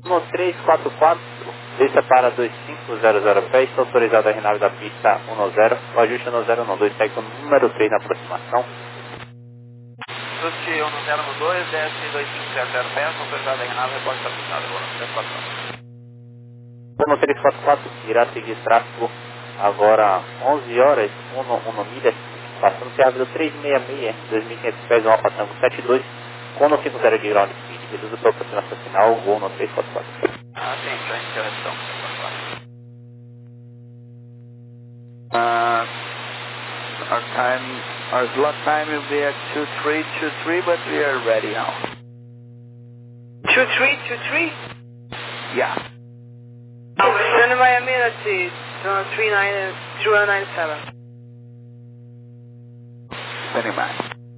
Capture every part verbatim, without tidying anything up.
um três quatro quatro, desça para dois cinco zero zero pé, está autorizado a renave da pista um zero, o ajuste um zero um dois, segue com o número três na aproximação. Ajuste um zero um dois, desce dois cinco zero zero pé, está autorizado a renave, reporte da pista, agora três quatro quatro. um três quatro quatro irá seguir tráfego agora onze horas, um milhas, passando C A V do trezentos e sessenta e seis, dois mil e quinhentos pés, um Alfa Tango setenta e dois, com cinquenta de ground speed, reduzo para aproximação final, voo no três quatro quatro. Ah, sim, para interação, três quatro quatro. Uh, our time, our slot time will be at two three two three, but we are ready now. two three two three? Yeah. Stand by a minute, uh, three nine two one nine seven. Standing by.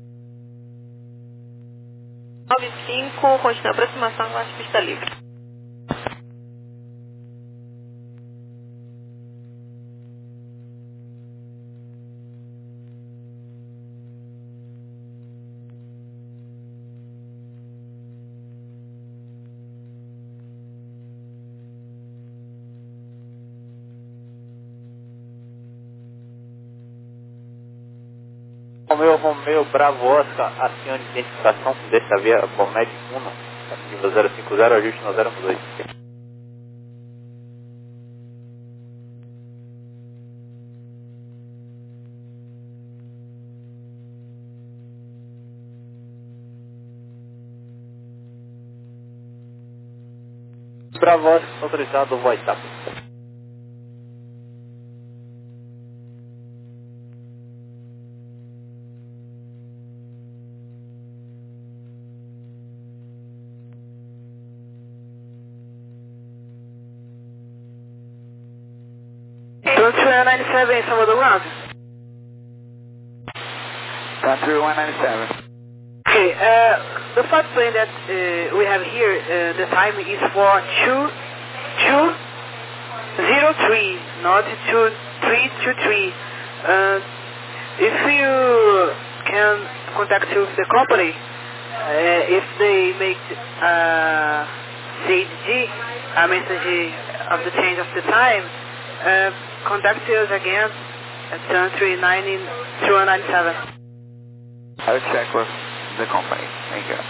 nove cinco, continua a aproximação com a pista livre. Romeu Romeu Bravo Oscar, acione de identificação dessa via Comed um, nível zero cinco zero, ajuste no zero um dois. Bravo Oscar, autorizado o voice up. two one nine seven, Salvador ground. Country one ninety-seven. Okay, uh, the flight plane that uh, we have here, uh, the time is for two two zero three, not two three two three. Uh, if you can contact with the company, uh, if they make uh, C H G, a message of the change of the time, uh, contact us again at seven three nine two one nine seven. I'll check with the company. Thank you.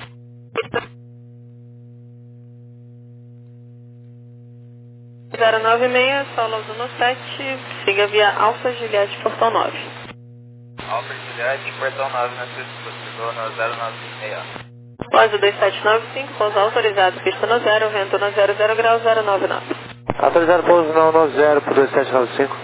zero nove seis, solo uno sete, siga via Alfa Juliette Portão nove. Alfa Juliette, Portão nove, na Cisco, no zero nove seis. Loja dois sete nove cinco, pouso autorizado, pista no zero, vento no zero zero grau, zero nove nove. Autorizado pouso no no zero por dois sete nove cinco.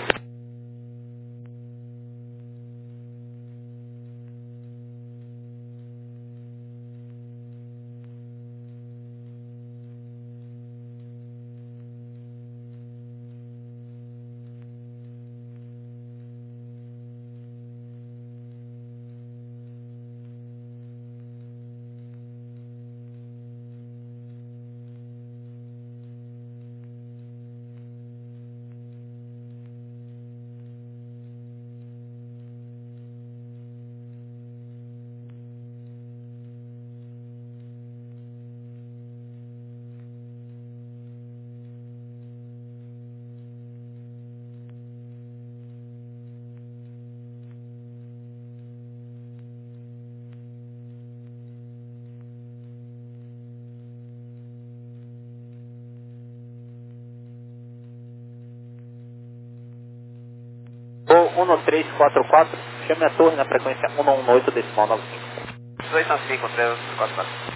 Voo um três quatro quatro, chame a torre na frequência um um oito decimal nove cinco. dois cinco três quatro quatro.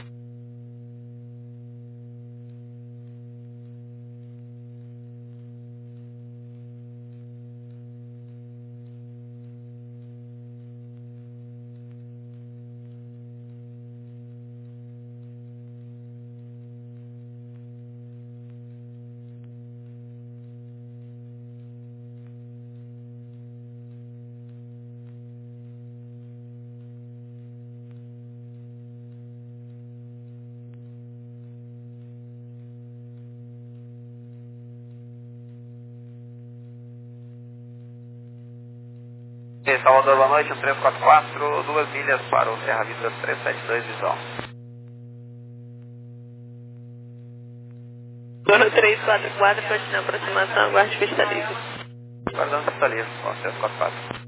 Salvador, boa noite, um três quatro quatro, duas milhas para o Serra Vista trezentos e setenta e dois visual. quatro quatro, continua a aproximação, aguarde pista livre. Guardando pista livre, com acesso quatro quatro.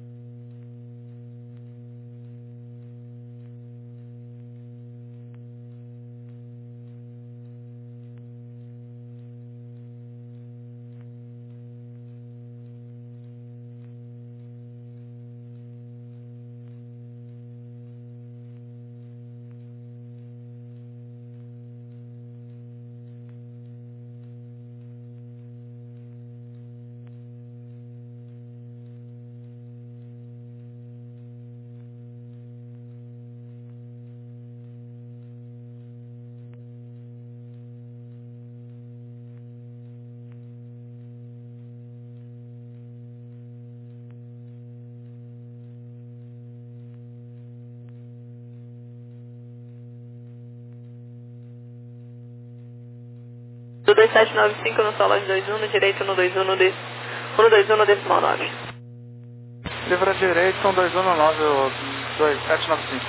Do dois sete nove cinco no solo de dois um, no direito no dois um no de... um dois um no decimal nove. Livre à direita, um dois um no nove, dois sete nove cinco.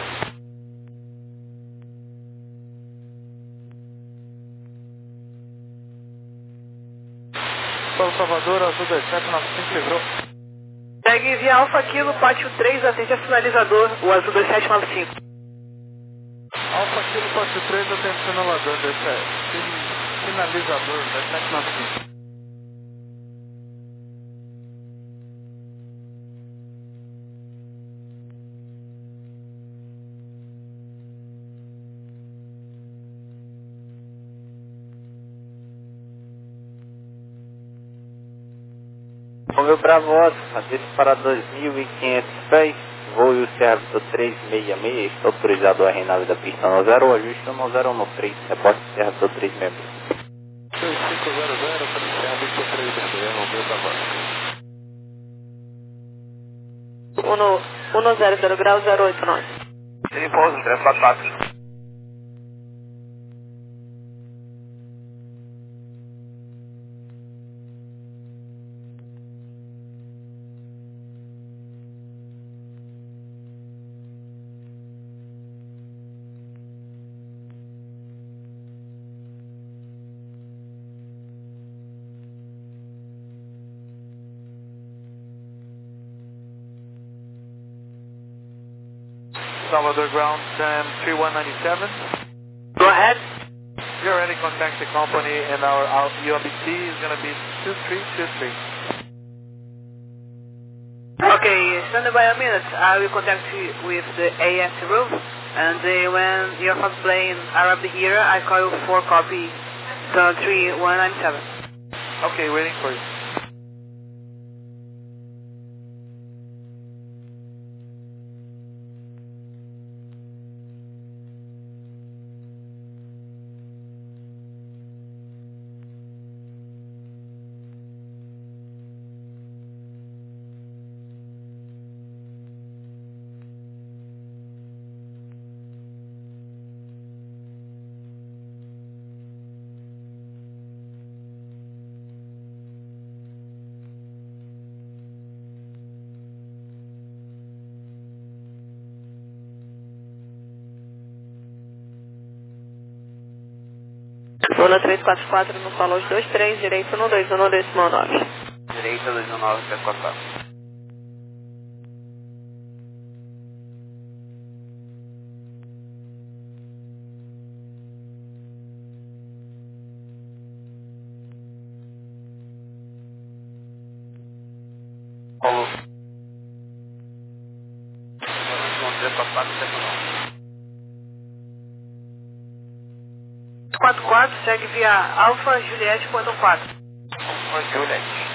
Solo Salvador, azul dois sete nove cinco, livrou. Segue via Alfa Kilo, pátio três, atende a sinalizador, o azul dois sete nove cinco. Alfa Kilo, pátio três, atende a sinalizador, dois sete. Sinalizador, dois sete nove cinco. Romeu Bravo Oscar, desse para dois mil e quinhentos pés, voo e o servidor trezentos e sessenta e seis, está autorizado a renave da pista no zero, o ajuste no zero um três, reporte servidor trezentos e sessenta e seis. seis cinco zero zero, para encerrar a pista três B C, Romeu Bravo Oscar. um zero zero grau, zero oito nove. Ele pousa, três quatro quatro. Salvador ground, um, three one nine seven. Go ahead. We already contact the company and our, our U B C is going to be two three two three. Okay, stand by a minute. I will contact you with the A S room, and uh, when your first plane arrives here, I call you for copy the three one nine seven. Okay, waiting for you. Lula três quatro quatro no solo de dois três, direito no dois um no decimal nove. Direita dois um nove, três quatro quatro. Paulo. três quatro quatro, três um nove. quatro quatro, segue via Alfa Juliette ponto quatro. Alfa Juliette.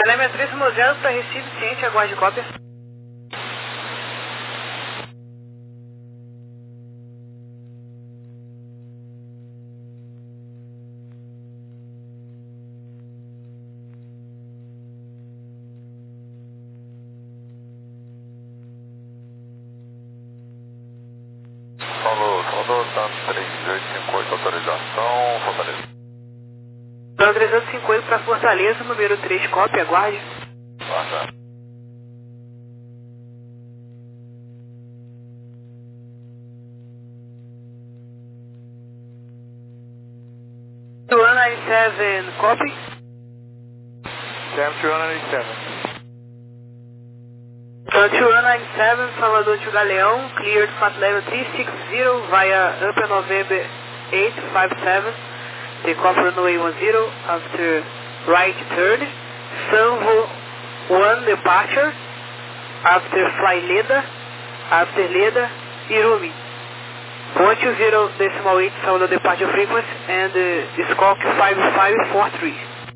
Leme três um zero para Recife, ciente, aguarde cópia. Falou, falou, tá três oito cinco oito, autorização, Fortaleza. Então três oito cinco oito para Fortaleza, número três, cópia, aguarde. Guarda. two nine seven, copy. Sam two nine seven. Então two nine seven, Salvador to Galeão, cleared flight level three six zero via Upper November eight five seven. Take off runway one zero after right turn. Sanvo one departure. After fly Leda. After Leda, Irumi. one two zero decimal eight Salvador departure frequency and uh, Squawk five five four three.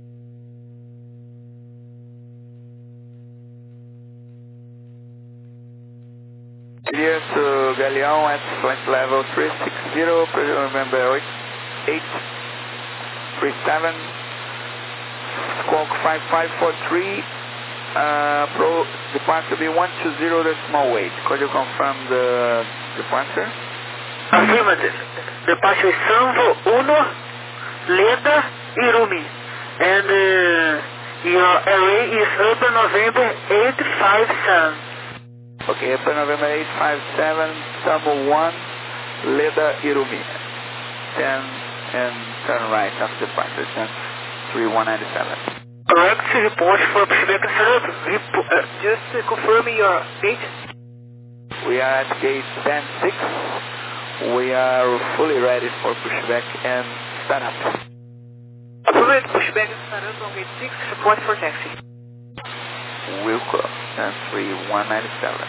Clear to Galeão at flight level three six zero, remember eight three seven, Squawk five five four three, uh, pro departure be one two zero decimal eight. Could you confirm the departure? Affirmative. Departure is Sanvo Uno, Leda, Irumi. And uh, your array is Upper November eight five seven. Okay, Upper November eight five seven, Sanvo one, Leda, Irumi. ten and turn right after departure, ten three one nine seven. Correct, report for pushback and uh, just uh, confirming your gate. We are at gate ten six. We are fully ready for pushback and startup. Approved pushback and startup on gate six, report for taxi. Wilco, ten three one nine seven.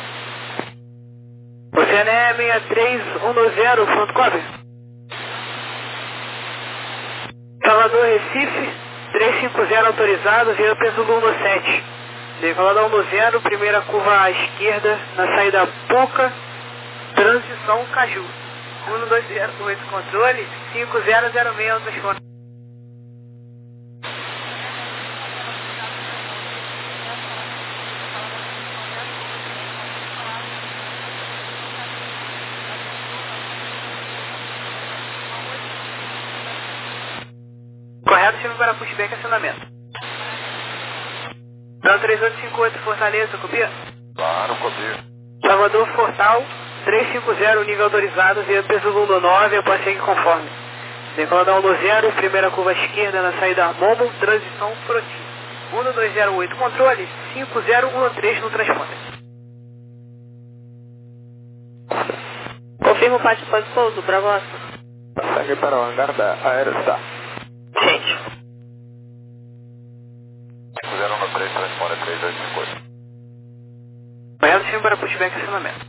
Oceané six três um zero, front cover. Salvador Recife, três cinco zero autorizado, via peso um sete. Decolador um zero, primeira curva à esquerda, na saída Puca, transição Caju. um dois zero oito controle, cinco zero zero seis autorizado. Correto, chame para pushback e acionamento. Então três oito cinco oito Fortaleza, copia? Claro, copia. Salvador Fortal, três cinco zero, nível autorizado, via peso um nove, após seguir conforme. Decolador um zero, primeira curva à esquerda na saída Mombo, transição Proti. um dois zero oito, controle, cinco zero um três no transponder. Confirma o pátio pós pouso, Bravo Oscar. Segue para o hangar da Aerostar. Gente. cinco zero um três, transponder três oito cinco oito. Correto, chame para pushback e acionamento.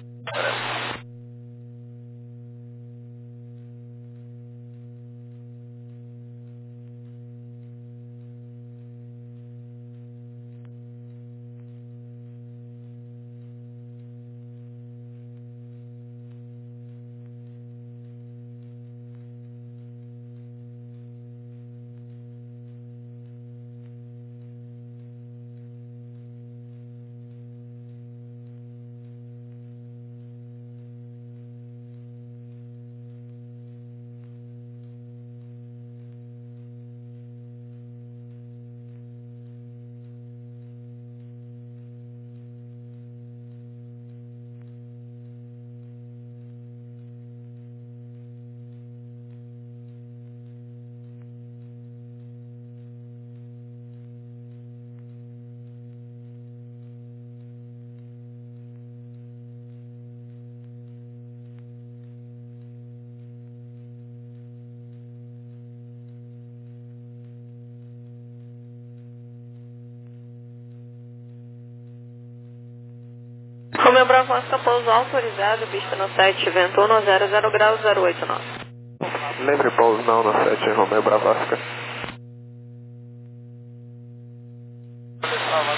Romeu Bravo Oscar, pouso autorizado, pista no sete, vento um zero zero graus zero oito nove. Lembre pouso não no sete, Romeu Bravo Oscar.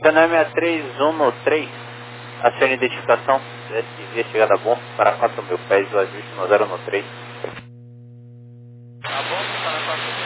Canal sessenta e três um três, acione identificação, S V chegada bom para quatro mil pés, o ajuste no zero um três. Tá bom, para quatro mil.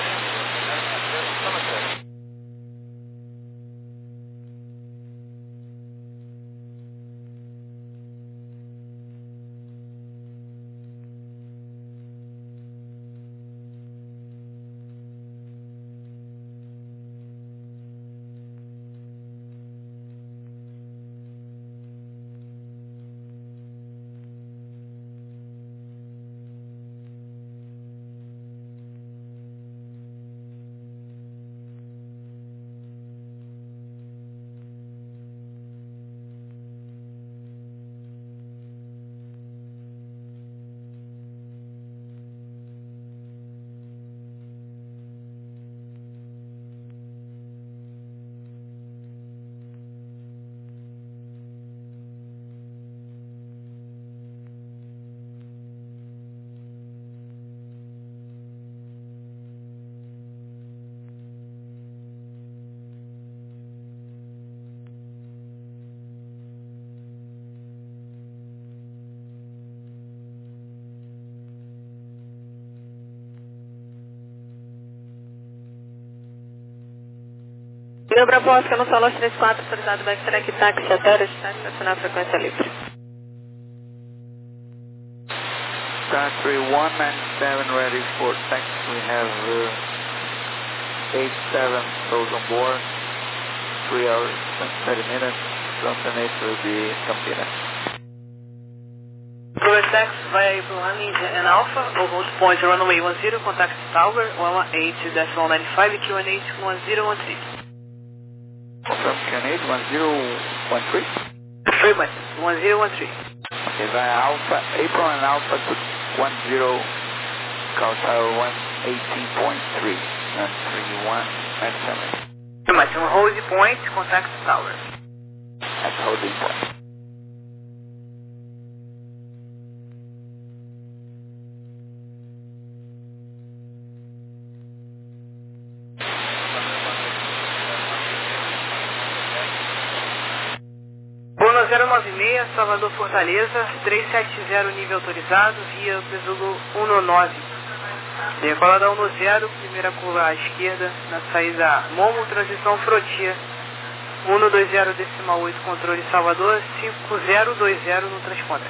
Lembra a Bosca no Salão três quatro, autorizado backtrack táxi até o estado nacional frequência livre. Star three one nine seven ready for taxi. We have uh, eight seven souls on board. three hours and thirty minutes. Destination will be Campinas. Progress Tax vai aí pro running and Alpha, or hold point runway one zero, contact tower one eight dash one nine five, Q N eight one zero one three. Confirm Q N eight one zero one three. Freeman, one zero one three. Okay, via Alpha, April and Alpha to one zero, call tower one eighteen point three, and three one nine seven. Freeman, um hold point, contact tower. That's holding point. Bruno zero nove seis, Salvador Fortaleza, trezentos e setenta nível autorizado, via Besugo um nove. Decolada um zero, primeira curva à esquerda, na saída Momo, transição Frotia. um dois zero decimal oito, controle Salvador, cinco zero dois zero no transponder.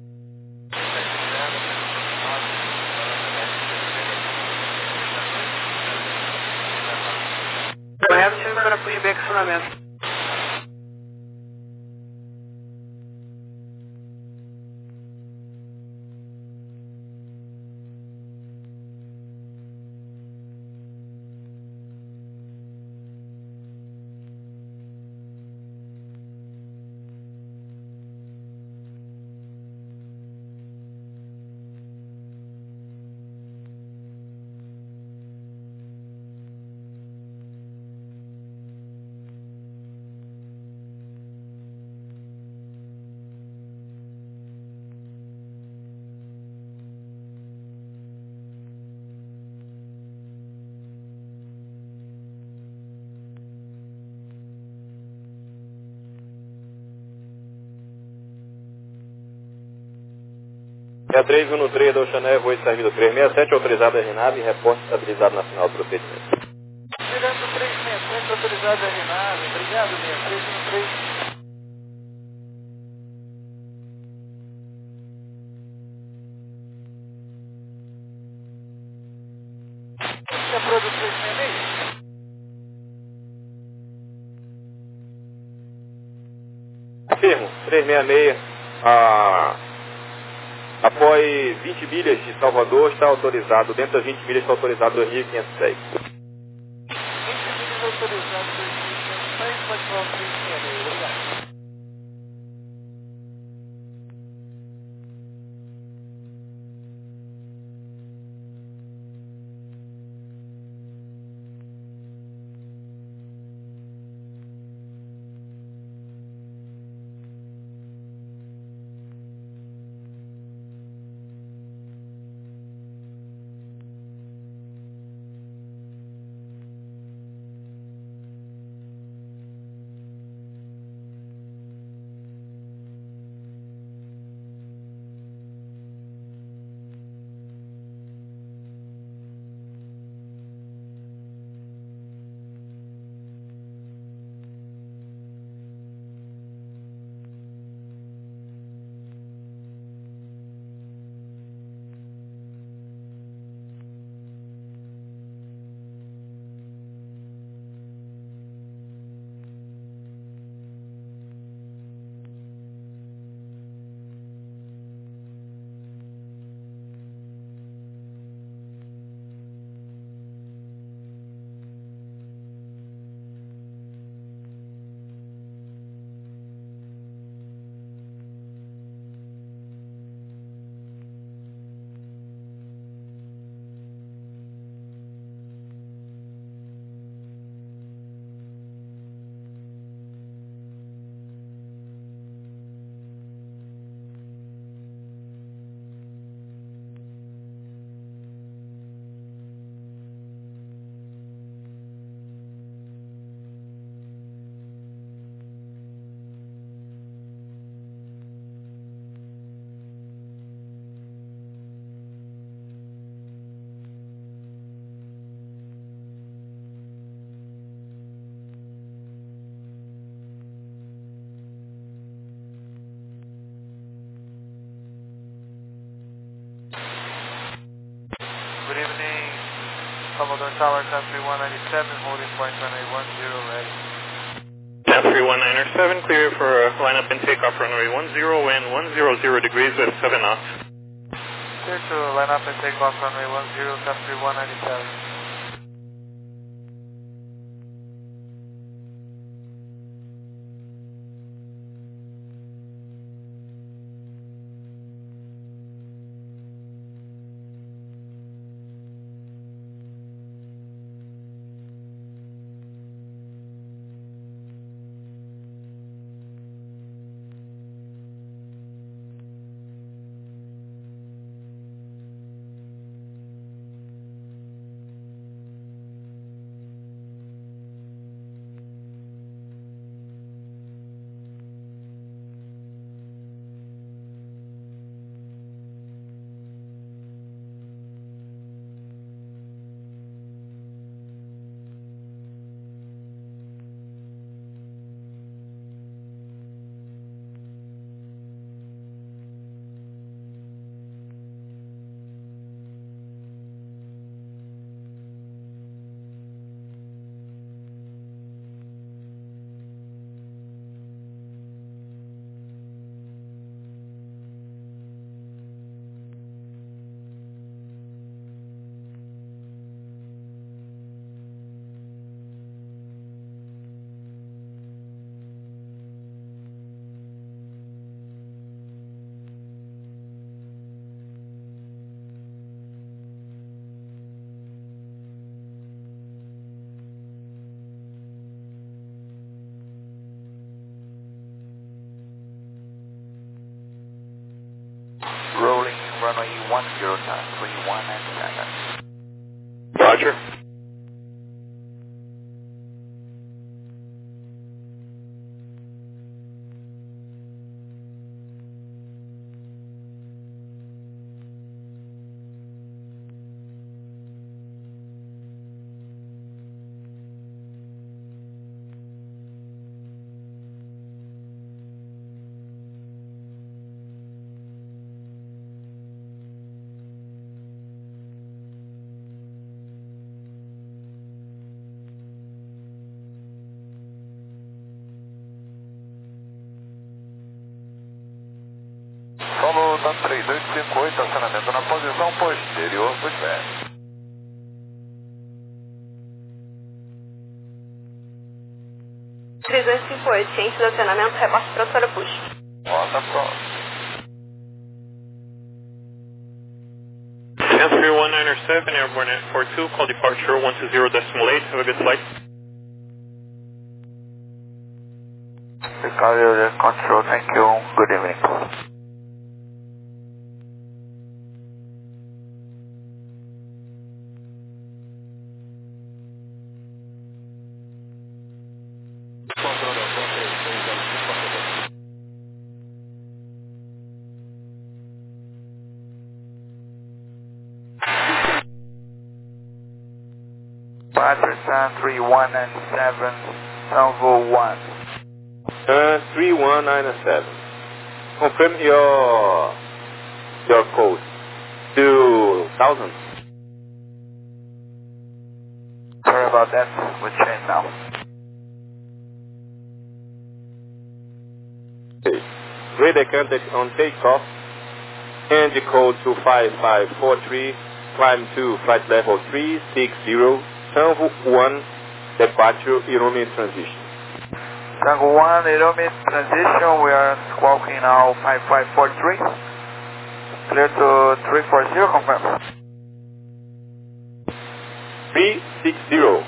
Correto, chega para pushback acionamento. sessenta e três um três da Oceané, voo servido trezentos e sessenta e sete, autorizado a RNAV, reporte estabilizado na final do procedimento. Mirando trezentos e sessenta e sete, autorizado a RNAV, obrigado, sessenta e três um três. Você aprovou o trezentos e sessenta e seis? Afirmo, trezentos e sessenta e seis, ah, após vinte milhas de Salvador, está autorizado, dentro das vinte milhas está autorizado dois mil quinhentos e seis. vinte milhas autorizado dois mil quinhentos e seis, pode falar o trezentos e sessenta e seis, obrigado. Tower ten three one nine seven, holding point runway one zero, ready. ten three one nine seven, clear for uh, lineup and takeoff runway one zero and one hundred degrees with seven knots. Clear to line up and take off runway one zero, ten three one nine seven. Rolling runway one zero, ten three one nine seven. Roger. Solo da três oito cinco oito, acionamento na posição posterior do vento. três dois cinco oito, ciente do acionamento, reporte para o Sorapush. Rota pronto. ten three one nine seven, airborne at four two, call departure one two zero decimal eight, have a good flight. Chicago Control, thank you, good evening. Patterson three one nine seven, Tango one. Uh, three one nine seven. Confirm your your code. two thousand. Sorry about that, we'll change now. Okay. Radar contact on takeoff. And the code to five five four three. Climb to flight level three six zero. Tango one. Departure Iromi transition. Tango one, Iromi transition, we are squawking now five five four three. Clear to three four zero, confirm. three six zero.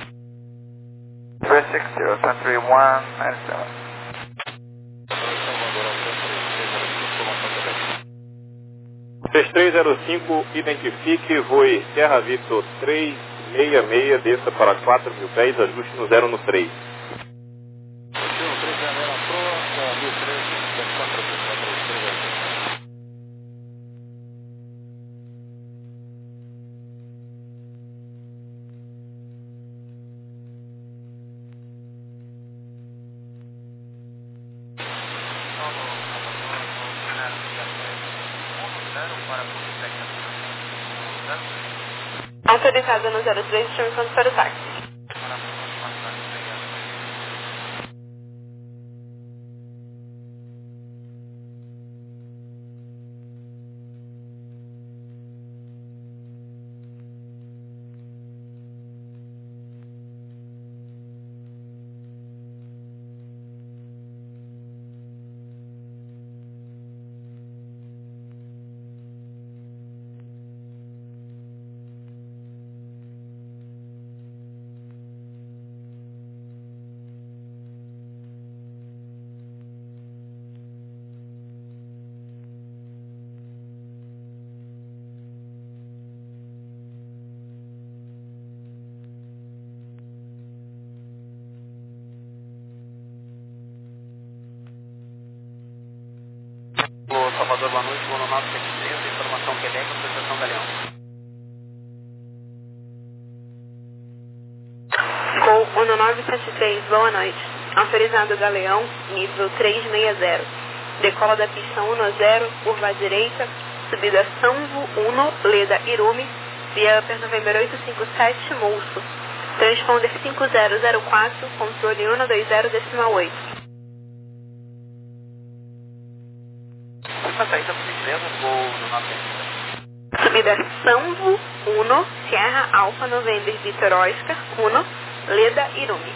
three six zero, ten three one nine seven. três três zero cinco, identifique, voe Sierra Victor três seis seis, desça para quatro mil pés, ajuste no zero no três. pousada no zero três, chame pronto para o táxi. Salvador, boa noite, voo no nove sete três, informação Quebec, autorização Galeão. Voo um nove sete três, boa noite. Autorizado Galeão, nível trezentos e sessenta. Decola da pista um zero, curva à direita, subida Sanvo um, Leda Irumi, via Upper November oitocentos e cinquenta e sete, Mulso. Transponder cinco zero zero quatro, controle um dois zero decimal oito. Saída por gentileza, voo no nove sete três. Subida Sanvo um, Sierra Alfa November Vitor Oscar um, Leda Irumi.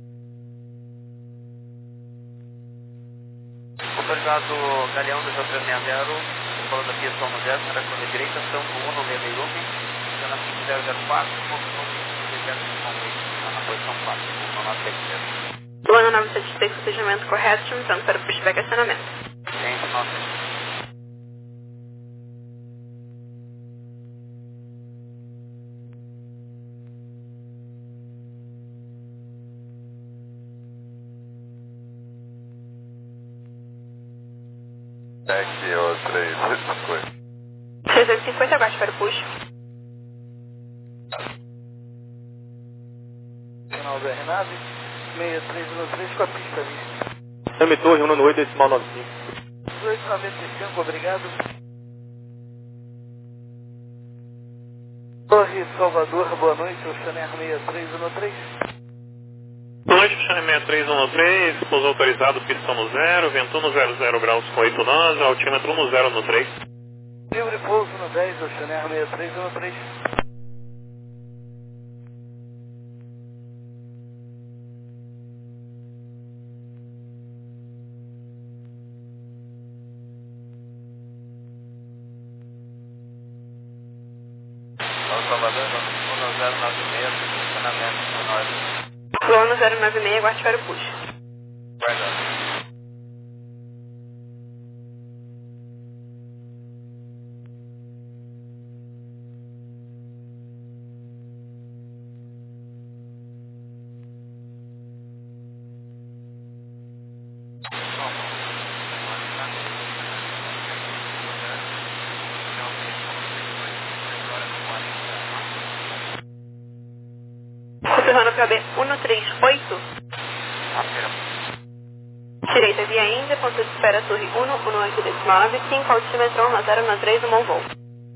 Autorizado Galeão dois três seis zero, decola da pista um zero, direção da direita, Sanvo um, Leda Irumi, cena cinco zero zero quatro, posição na posição quatro, no nove sete três. Luana nove sete três, procedimento correto, chame pronto para o pushback acionamento. Gente, nove sete três. Aqui, ó, três oito cinquenta. três oito cinquenta, abaixo para o push. Final da Renave, seis três um três com a pista vista. Chame Torre um oito decimal nove cinco. dezoito noventa e cinco, obrigado. Torre Salvador, boa noite, Oceaner seis três um três. Boa noite, Oceaner seis três um três, pouso autorizado, pista no zero, vento no zero zero graus com oito nós, altímetro no zero no três. Livre pouso no dez, Oceaner seis três um três. Salvador, um zero nove seis, funcionamento no norte. Luana zero nove seis, aguarde para o push. Guardado. Confirmando P O B um três oito. Direita via Índia, ponto de espera Torre um, um oito decimal nove cinco, altímetro um zero um três, um bom voo.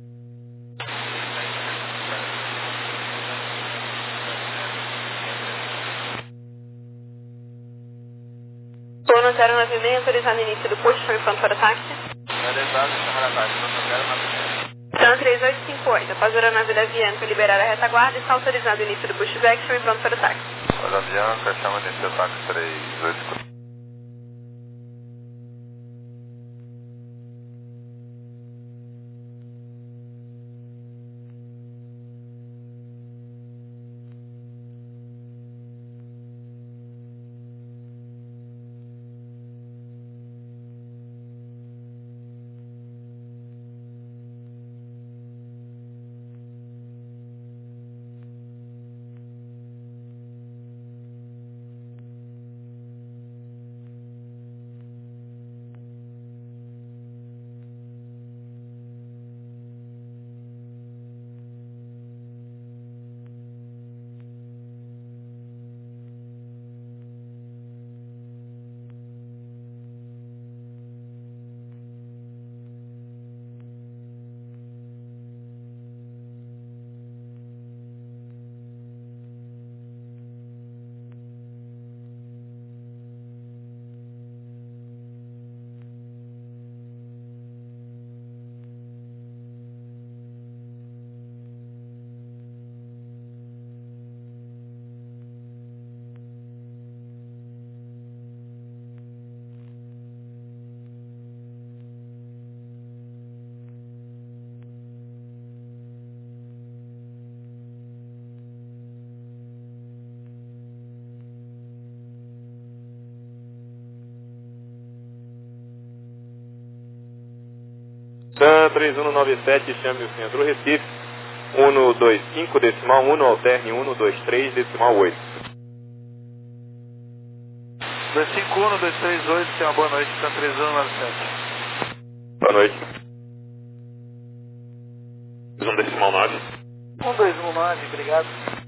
Luana zero nove seis, autorizado início do push, chame pronto para o táxi. Realizado, Sahara Baixo, zero nove seis. Então três oito cinco oito, após a aeronave da Avianca liberar a retaguarda, está autorizado o início do pushback, chame pronto para o táxi. Olha, Bianca, chama de seu táxi três oito cinco. TAM três um nove sete, chame o centro Recife. um dois cinco, decimal um, alterne um dois três, decimal oito. dois cinco um, dois três oito, tenha uma boa noite, TAM três um nove sete. Boa noite. um decimal nove. um dois um nove, obrigado.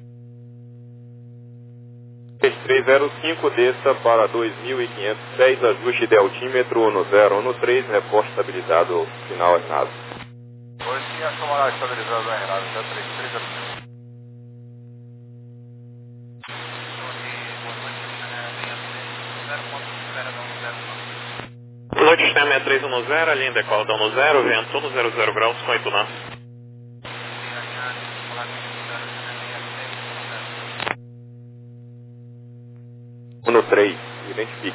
três três zero cinco, desça para dois mil e quinhentos e seis, ajuste de altímetro um zero um três, reporte estabilizado, final Renato. Hoje sim, a câmara estabilizada da Renato, TAM três três zero cinco. Boa noite, sistema seis três um zero, a linha decola da um zero, vento um zero zero graus com oito nós. um três, identifique.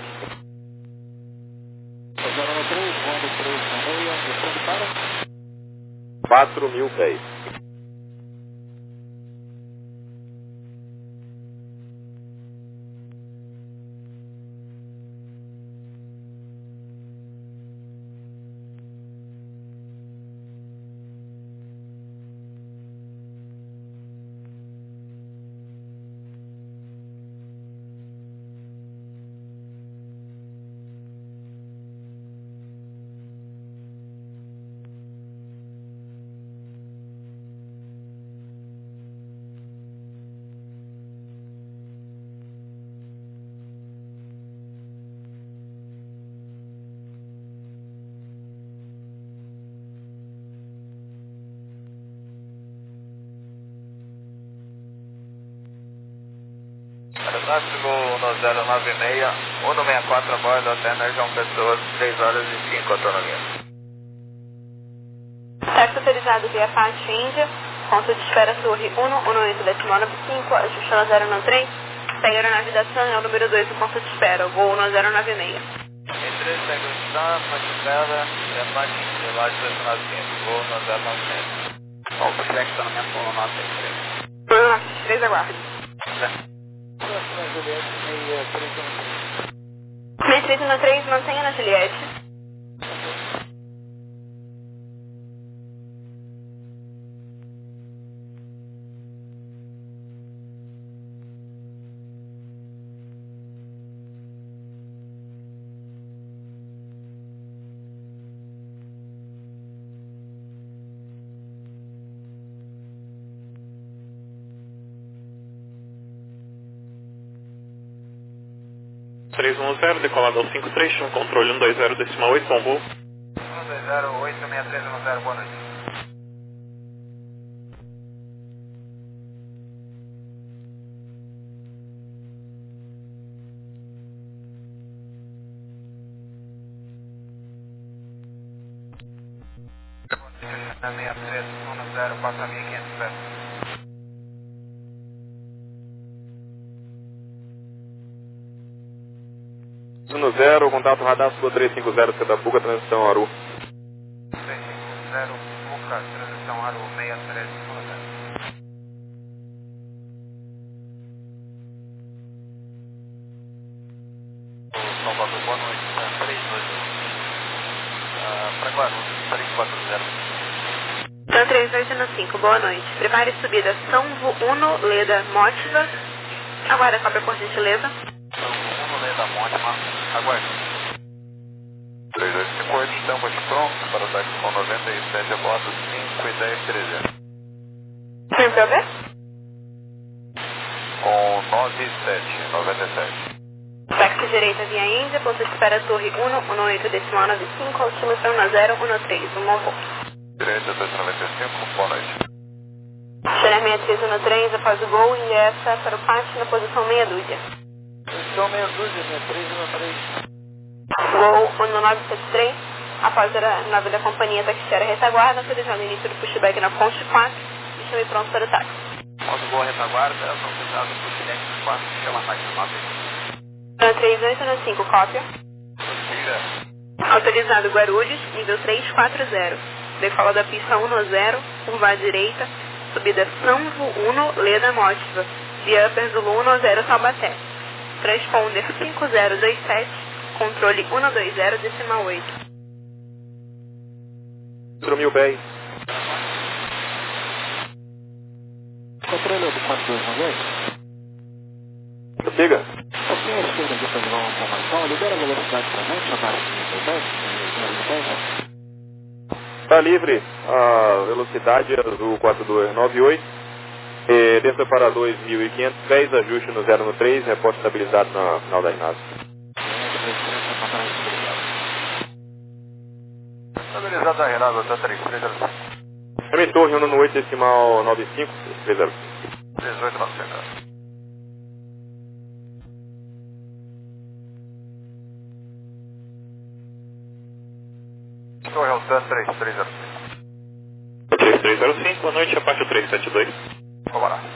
zero um três, voando três na meia, descendo para? quatro mil pés. Máximo um zero nove seis, um seis quatro a bordo, até João Pessoa, três horas e cinco, autonomia. Táxi autorizado via Faixa Índia, ponto de espera Torre um um oito decimal nove cinco, ajustando zero um três, segue a aeronave da TAM, é o número dois do ponto de espera, voo um zero nove seis. E três, segue o TAM, ponte espera, é parte de lá de dois nove cinco, voo um zero nove seis. Volta o flexionamento com o nove três. um nove três, aguarde. seis três um três, mantenha na Juliette. três um zero, decolado ao cinco três, um controle um dois zero decimal oito, bom voo. um dois zero oito seis três um zero, boa noite. seis três um zero, quatro mil e quinhentos pés. um zero, contato radar sua três cinco zero, Setapuca, transição Aru. três cinco zero, Puca, transição Aru, seis três um zero. Salvador, boa noite, três dois um. Para Guarulhos, três quatro zero. TAM três oito cinco, boa noite. Prepare subida São Uno, Leda, Mótiva. Aguarda a cópia por gentileza. São Uno, Leda, Mótiva, aguarde. três dois cinco oito, estamos prontos para o táxi com noventa e sete a bordo, cinco e dez trezentos. Sem problema? Com nove e sete, noventa e sete. Táxi direita via Índia, ponto de espera Torre um um oito decimal nove cinco, altimetro um zero um três, um bom voo. Direita dois noventa e cinco, boa noite. Xerer seis três um três, após o gol, ingressa para o pátio na posição meia dúzia. Posição meia dúzia, seis três um três. Gol um nove sete três, após a nave da companhia taxiária retaguarda, autorizando o início do pushback na ponte quatro, e chame pronto para o táxi. Quando boa retaguarda, autorizado o pushback na quatro, chama mais nove. TAM três oito cinco, cópia. Prossiga. Autorizado Guarulhos, nível três quatro zero. Decola da pista um zero, curva à direita, subida Sanvo um, Leda Mótiva, via Upper Zulu um zero, Taubaté. Transponder cinco zero dois sete, controle um dois zero decimal oito. quatro mil pés. Controle do quatro dois nove oito. Prossiga. Aqui à esquerda aqui para levar uma informação, libera a velocidade para frente, abaixo de dez, Está livre a velocidade do quatro dois nove oito. E desça para dois mil e quinhentos pés, ajuste no zero no três, reposto estabilizado na final da nave. Estabilizado da Renato, hotel três três zero cinco. M Torre um no oito decimal nove cinco, três zero cinco. dezoito nove cinco. Torre Altan três três zero cinco. três três zero cinco, boa noite, Apache três sete dois. Vamos lá.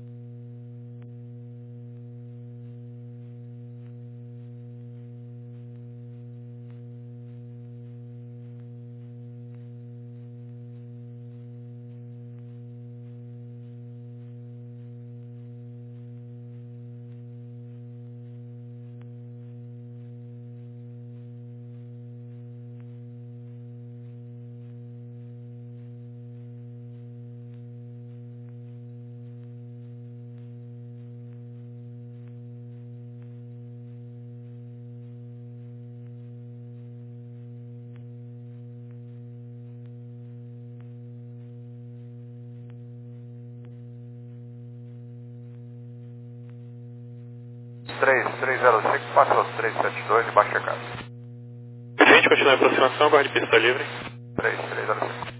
três três zero cinco, passa os três sete dois e baixa a casa. Gente, continue a aproximação, guarde pista livre. três três zero cinco.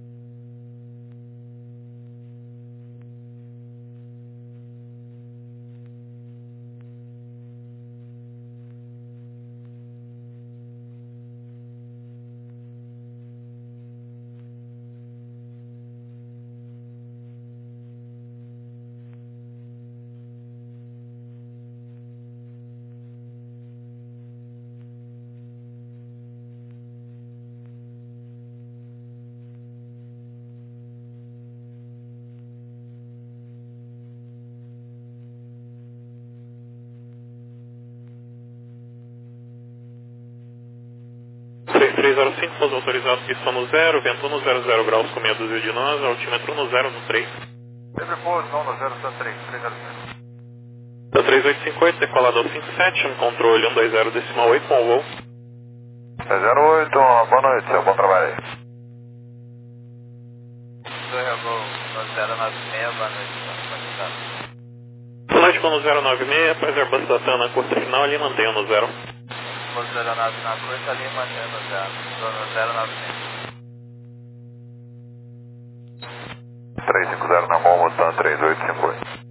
três três zero cinco, pouso autorizado, pista no zero, vento no zero zero graus com meia dúzia de nós, altímetro no zero no três. Sempre pouso, não no zero três três zero cinco. Da três oito cinco oito, decolado ao cinco sete, um controle um dois zero decimal oito com o voo. zero oito, boa noite, seu bom trabalho aí. zero nove seis, boa noite. Boa noite, com no zero nove seis, após Airbus Latam na curta final, ali mantenha no zero. zero nove na curta, ali mantendo zero. zero nove seis. três cinco zero na mão, Mutan três oito cinco oito.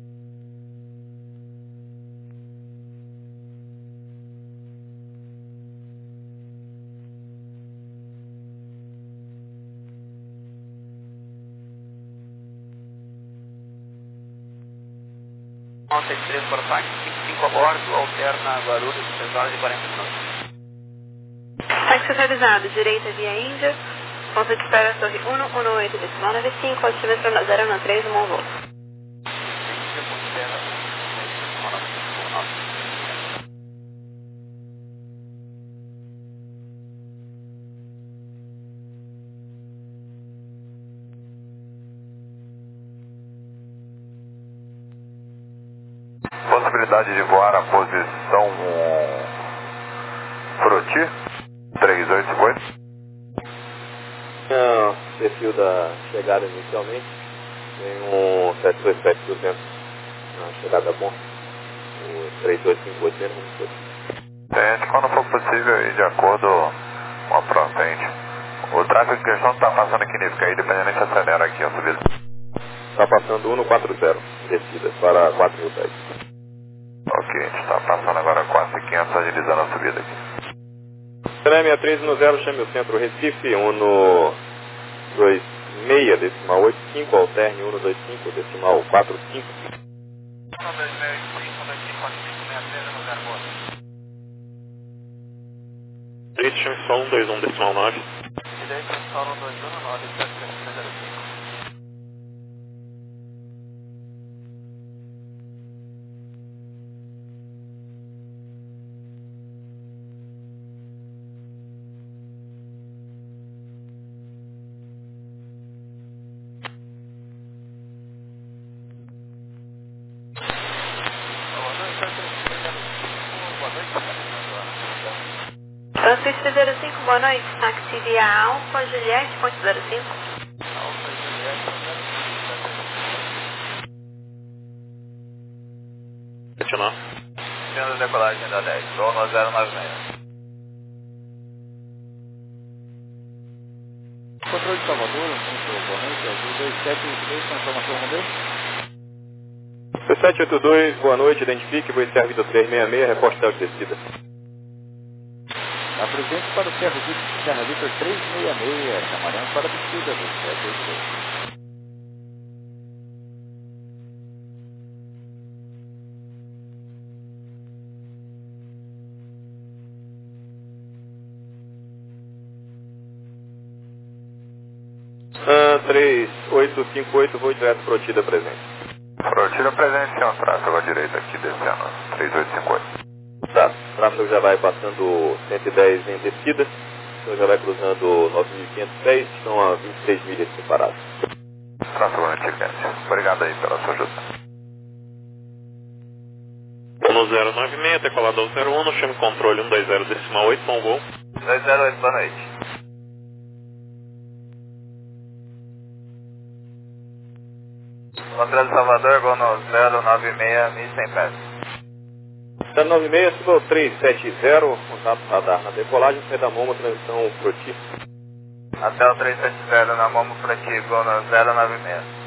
sete três para o cinco cinco a bordo, alterna Guarulhos, três horas e quarenta minutos. Táxi atualizado, direita via Índia, ponto de espera Torre um um oito decimal nove cinco, altímetro na zero nove três, um voo. Possibilidade de voar a posição Froti três oito cinco oito. É, perfil da chegada inicialmente. Tem um sete dois sete duzentos na chegada bom. O três dois cinco oito mesmo. Tente, quando for possível, ir de acordo com a pra frente. O tráfego em questão está passando aqui nisso, que aí dependendo se acelera aqui a subida. Está passando um no quatro zero, descidas para quatro mil pés. Ok, a gente está passando agora quatro mil e quinhentos, agilizando a subida aqui. seis três no zero, chame o centro Recife, um no dois seis decimal oito cinco, alterne um no dois cinco decimal quatro cinco. um dois seis cinco, dois cinco quatro cinco seis três no zero, boa. três, chame só um dois um decimal nove. Direita, solo dois um nove sete três zero cinco. Francisco zero cinco, boa noite. Táxi via Alfa Juliette, ponto zero cinco. Continuar. Sendo decolagem da dez, voo no zero nove seis. Controle de Salvador, muito boa noite, Azul dois sete oito dois, com informação modelo. dois sete oito dois, boa noite, identifique, voo servido três seis seis, reporte de descida. Apresente para o Serra Vitor, Serra Vitor três seis seis, chamaremos para a descida, dois sete oito dois. três oito cinco oito, voo direto para o Otida presente. Protida presente, senhor, tráfego à direita aqui descendo, três oito cinco oito. Tá, o tráfego já vai passando cento e dez em descida, então já vai cruzando nove mil e quinhentos pés, estão a vinte e seis milhas separadas. Tráfego notificante. Obrigado aí pela sua ajuda. No zero nove seis, decolado ao zero um, chame controle um dois zero decimal oito, bom voo. dois zero oito, boa noite. Controle Salvador, voo no zero nove seis, mil e cem pés. zero nove seis, suba ao três sete zero, contato radar na decolagem, sai da Momo, transição Proti. Até o três sete zero na Momo Proti, voo no zero nove seis.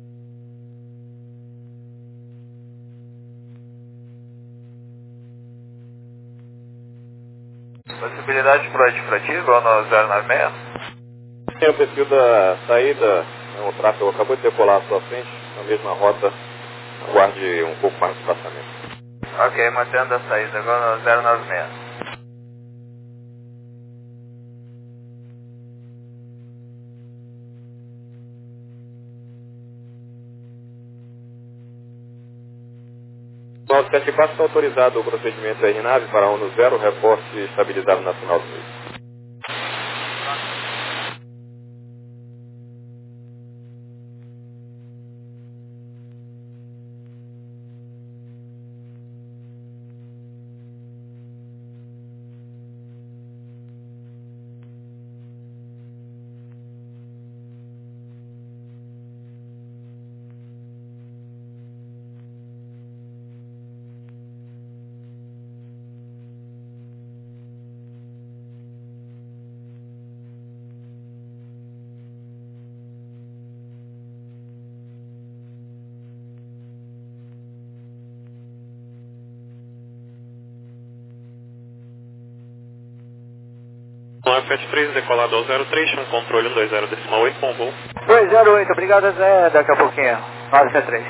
Possibilidade de Proti Proti, voo no zero nove seis? Tem o perfil da saída, o tráfego acabou de decolar à sua frente, na mesma rota, aguarde um pouco mais de espaçamento. Ok, mantendo a saída, agora no zero nove seis. nove sete quatro está autorizado o procedimento R nave para ONU zero, reporte estabilizado na final do mês. nove sete três, decolado ao zero três, chame controle um dois zero decimal oito, bom voo. dois zero oito, obrigado Zé, daqui a pouquinho, nove sete três.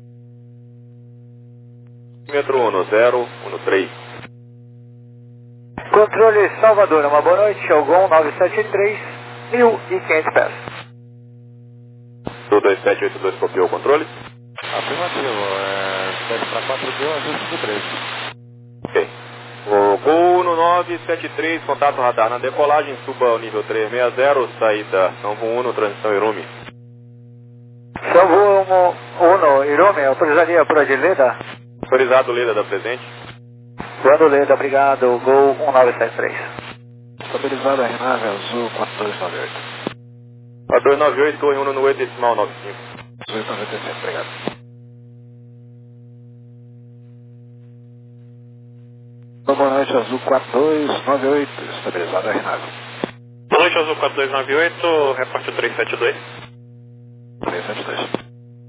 Metro ONU zero, ONU três. Controle Salvador, uma boa noite, Shogun nove sete três, mil e quinhentos pés. Do dois sete oito dois copiou o controle? Afirmativo, é sete para quatro deu, ajuste do três. Ok. O Gol no nove sete três, contato radar na decolagem, suba ao nível três seis zero, saída São Uno, transição Irumi. São Uno, Irumi, autorizaria por Adileda? Autorizado Leda da presente. Quando Leda, obrigado, Gol um nove sete três. Estabilizado R nave Azul quatro dois nove oito. quatro dois nove oito, Torre um no oito decimal nove cinco. dezoito noventa e sete, obrigado. Boa noite, Azul quatro dois nove oito, estabilizado R nave. Boa noite, Azul quatro dois nove oito, repórter três sete dois. três sete dois.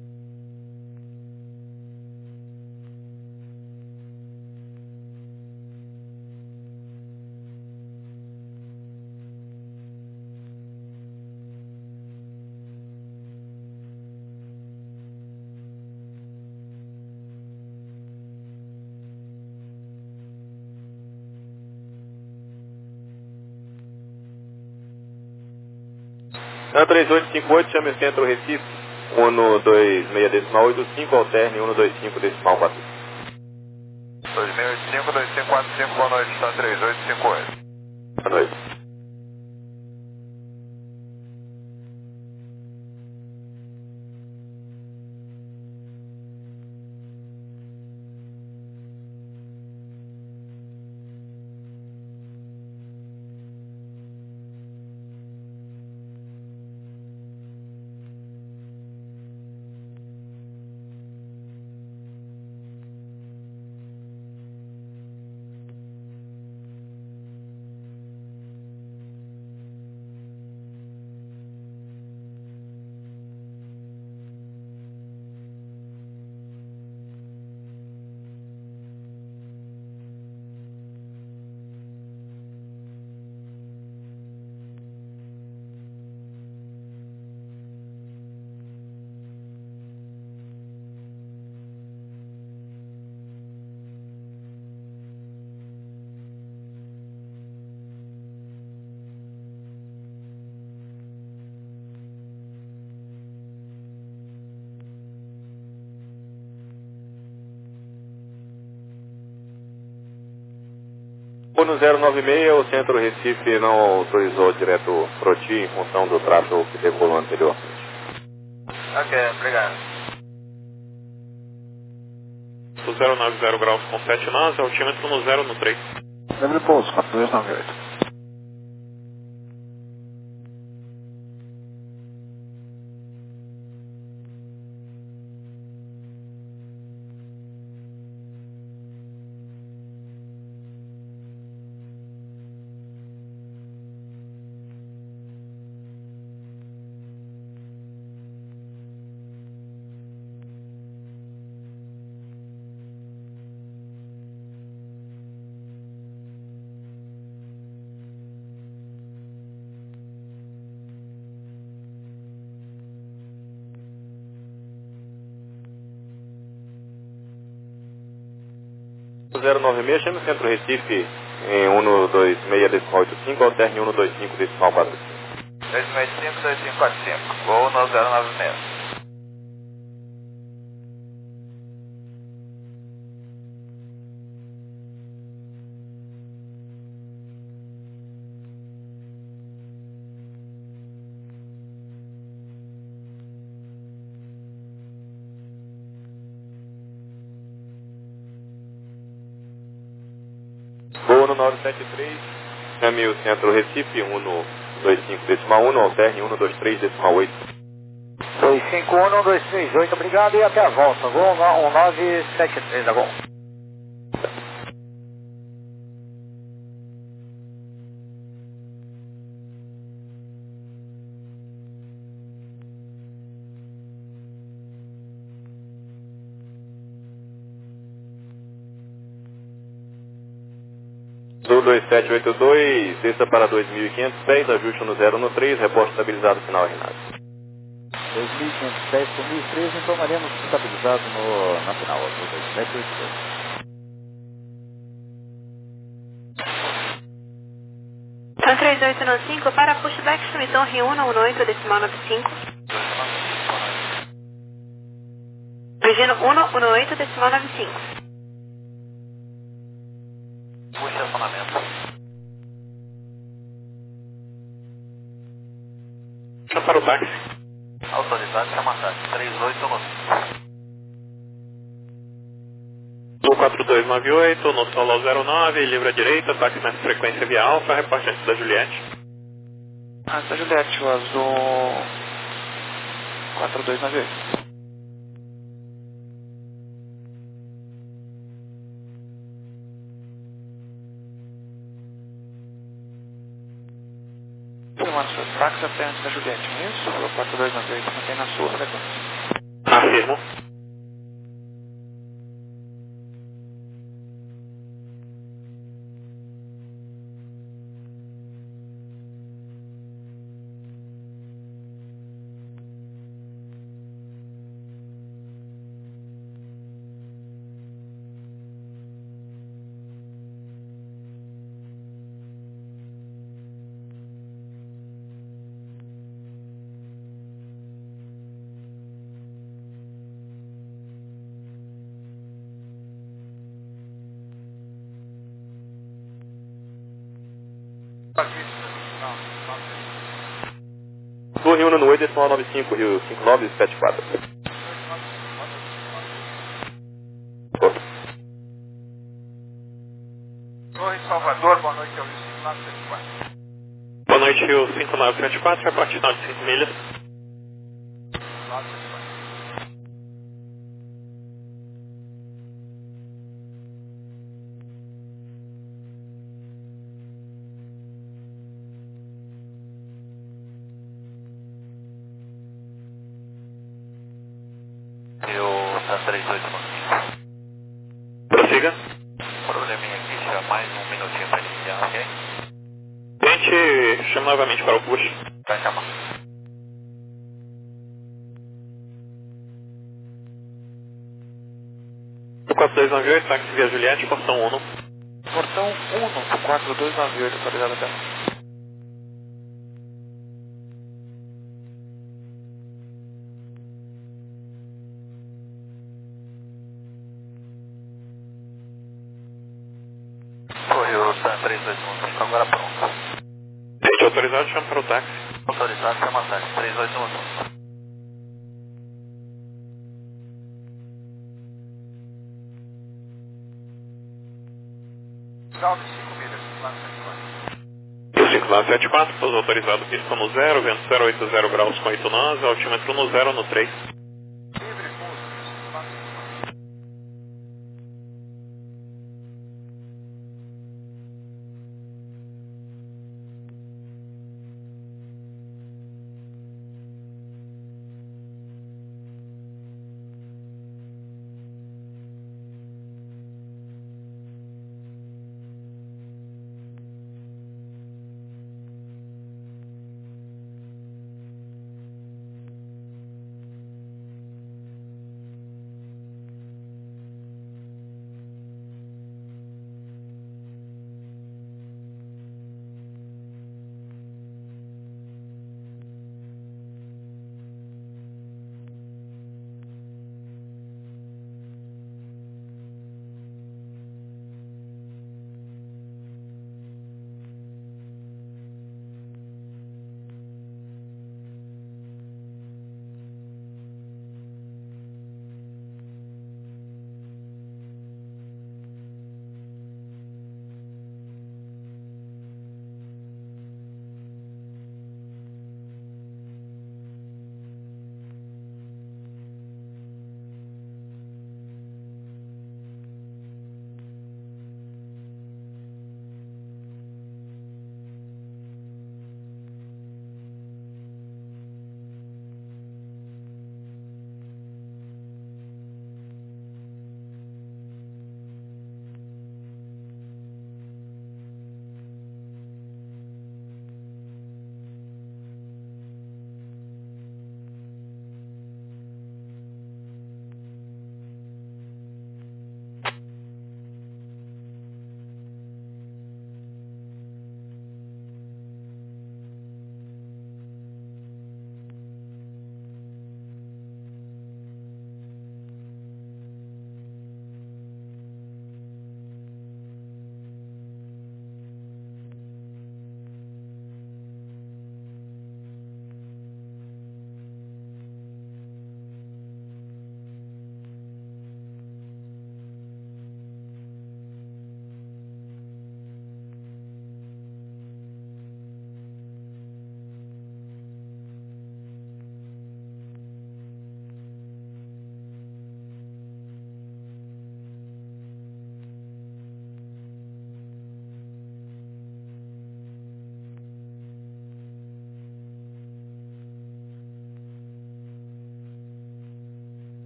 Na três oito cinco oito, chame o centro Recife, ONU dois seis decimal oito cinco, alterne ONU dois cinco decimal quatro. dois mil e cinco, dois cinco quatro cinco, boa noite, está três oito cinco oito. Boa noite. No zero nove seis, o Centro Recife não autorizou direto P R O T I em função do tráfego que decolou anteriormente. Ok, obrigado. Do zero nove zero graus com sete nós, altímetro no zero no três. Lembra pouso, quatro dois nove oito. zero nove seis, chame o Centro Recife em um dois seis decimal oito cinco, alterne em um dois cinco decimal quatro cinco. dois seis cinco, dois cinco quatro cinco, voo no zero nove seis. Voo no nove sete três, chame o Centro Recife um dois cinco decimal um, alterne em um dois três decimal oito. dois cinco um, um dois três oito, obrigado e até a volta. Voo um nove sete três, tá bom? Sul dois sete oito dois, desça para dois mil e quinhentos e dez, ajuste no zero no três, reposto estabilizado, final Renato. dois mil e quinhentos e dez por mil e treze, então faremos estabilizado no, na final, dois sete oito dois. Então três oito nove cinco, para pushback, submissão Rio um um oito decimal nove cinco. Virgínia um um oito decimal nove cinco. Puxa acionamento. Já para o táxi. Autoridade chama táxi, três oito nove cinco. Do quatro dois nove oito, no solo zero nove, livre à direita, táxi nessa frequência via alfa, reporte antes da Juliette. Ah, da Juliette, o azul quatro dois nove oito. Táxi até antes da Juliette, não é isso? O quatro dois nove oito não tem na sua frequência. Afirmo. Sul Rio um no oito decimal nove cinco, Rio cinco nove sete quatro. Oi, Salvador, boa noite, é o Rio cinco nove sete quatro. Boa noite, Rio cinco nove sete quatro, reporte final de cinco milhas. Eu tá três oito nove cinco. Prossiga. Probleminha aqui, já mais um minutinho para iniciar, ok? Tente, chame novamente para o push. Vai chamar. Do quatro dois nove oito, táxi via Juliette, portão um. Portão um do quatro dois nove oito, atualizado até. Correu, tá três dois um, cinco agora pronto. Gente, autorizado, chama para o táxi. Autorizado, chama táxi, três dois um cinco. Salve cinco milhas, lá cinco nove sete quatro, pouso autorizado, pista no zero, vento zero oito zero graus com oito nós, altímetro no zero no três. livre, pouso,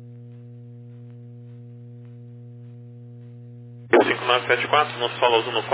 cinco nove sete quatro, nos follows no